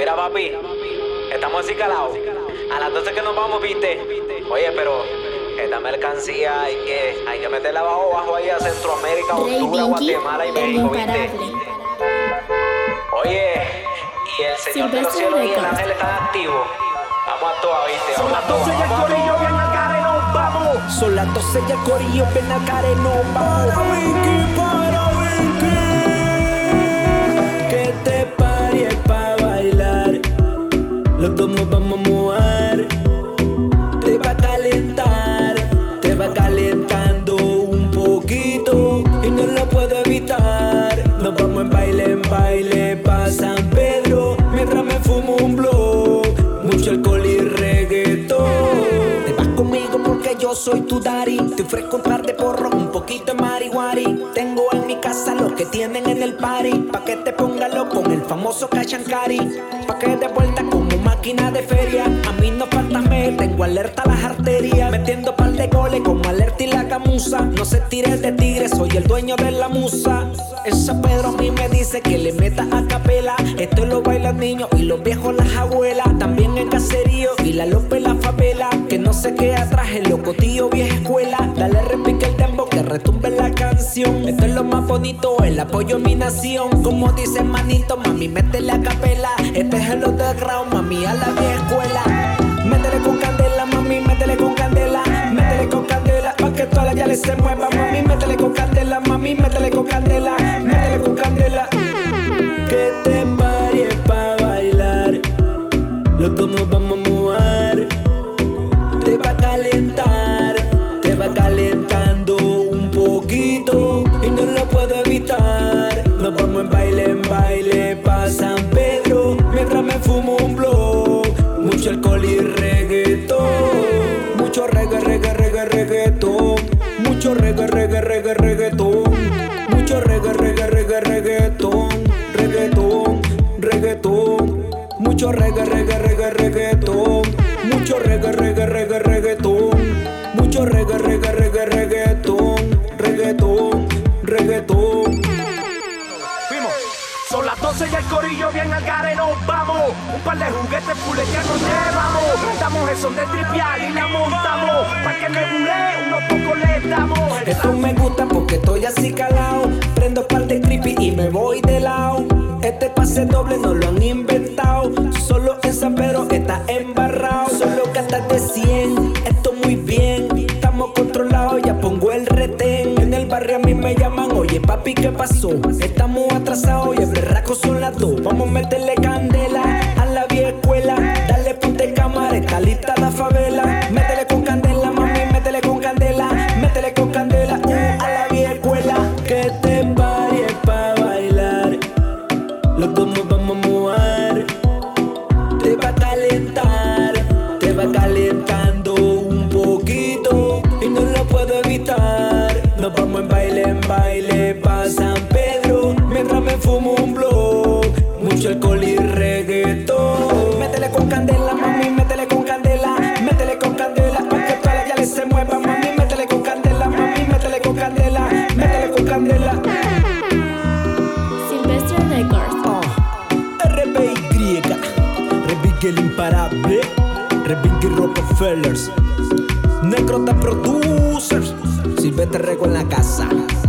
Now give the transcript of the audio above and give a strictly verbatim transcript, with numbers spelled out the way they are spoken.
Mira, papi, estamos así calados. A las doce que nos vamos, viste. Oye, pero esta mercancía hay que, hay que meterla abajo, bajo ahí a Centroamérica, Honduras, Guatemala y México, viste. Oye, y el Señor de los cielos y el ángel están activos. Vamos a toa, viste. Son las doce y el corillo bien al care, nos vamos. Son las doce y el corillo bien al care, nos vamos. Para Vinky, para Vinky. Que te pare pa' bailar. Los dos nos vamos a mojar. Te va a calentar, te va calentando un poquito y no lo puedo evitar. Nos vamos en baile, en baile pa' San Pedro, mientras me fumo un blow, mucho alcohol y reggaetón. Te vas conmigo porque yo soy tu daddy. Te ofrezco un par de porros, un poquito de marihuari. Tengo en mi casa lo que tienen en el party, pa' que te ponga loco con el famoso cachancari, pa' que de vuelta como máquina de feria. A mí no falta me, tengo alerta las arterias, metiendo par de goles como alerta y la camusa. No se tire de tigre, soy el dueño de la musa. El San Pedro a mí me dice que le meta a capela. Esto lo bailan niños y los viejos las abuelas. También el caserío y la Lope la favela. Que no se quede atrás el locotillo vieja escuela. Dale repique el tempo que retumbe la canción. Esto es lo más bonito, el apoyo a mi nación. Como dice manito, mami métele a capela. Este es el underground, mami a la vieja escuela. Métele con candela, mami, métele con candela. Métele con candela, pa' que todas las yales se muevan. Mami, métele con candela, mami, métele con candela. Métele con candela. Que te pare pa' bailar. Los dos nos vamos a mojar. Te va a calentar, te va calentando un poquito y no lo puedo evitar. Nos vamos en baile, en baile pa' San Pedro, mientras me fumo un blow, mucho alcohol y reggaetón. Mucho reggae, reggae, reggae, reggaetón. Mucho reggae, reggae, reggae, reggaetón. Mucho reggae, reggae, reggae, reggaetón. Reggaetón, reggaetón. Mucho reggae, reggae, reggae, reggaetón. Mucho reggae, reggae, reggae, reggaetón. Mucho reggae, reggae, reggae, reggaetón. Reggaetón, reggaetón. Fuimos. Son las doce y el corillo bien al gare, nos vamos. Un par de juguetes fuleteados nos llevamos. Damos el son de tripial y la montamos. Pa' que me bule, unos pocos le damos. Esto me gusta porque estoy así calado. Prendo par de creepy y me voy de lado. Este pase doble no lo han inventado. Solo en San Pedro está embarrado. Solo cantas de cien, esto muy bien. Estamos controlados, ya pongo el retén. En el barrio a mí me llaman, oye papi, ¿qué pasó? Estamos atrasados y el berraco son las dos. Vamos a meterle candela a la vieja escuela. Dale ponte cámara, está lista la favela. Métele con candela, mami, métele con candela. Métele con candela, uh, a la vieja escuela. Que te pare pa' bailar. Los dos nos vamos a mojar. Te va a calentar, te va calentando un poquito y no lo puedo evitar. Nos vamos en baile, en baile pa' San Pedro, mientras me fumo un blow, mucho alcohol y reggaetón. Métele con candela, mami, métele con candela. Métele con candela, pa' que todas las yales se muevan. Mami, métele con candela, mami, métele con candela. Métele con candela. Silvestre Records. R B Y, Rebig el imparable, Rebig Rockefellers, Necrota Producers, Silvestre Records en la casa.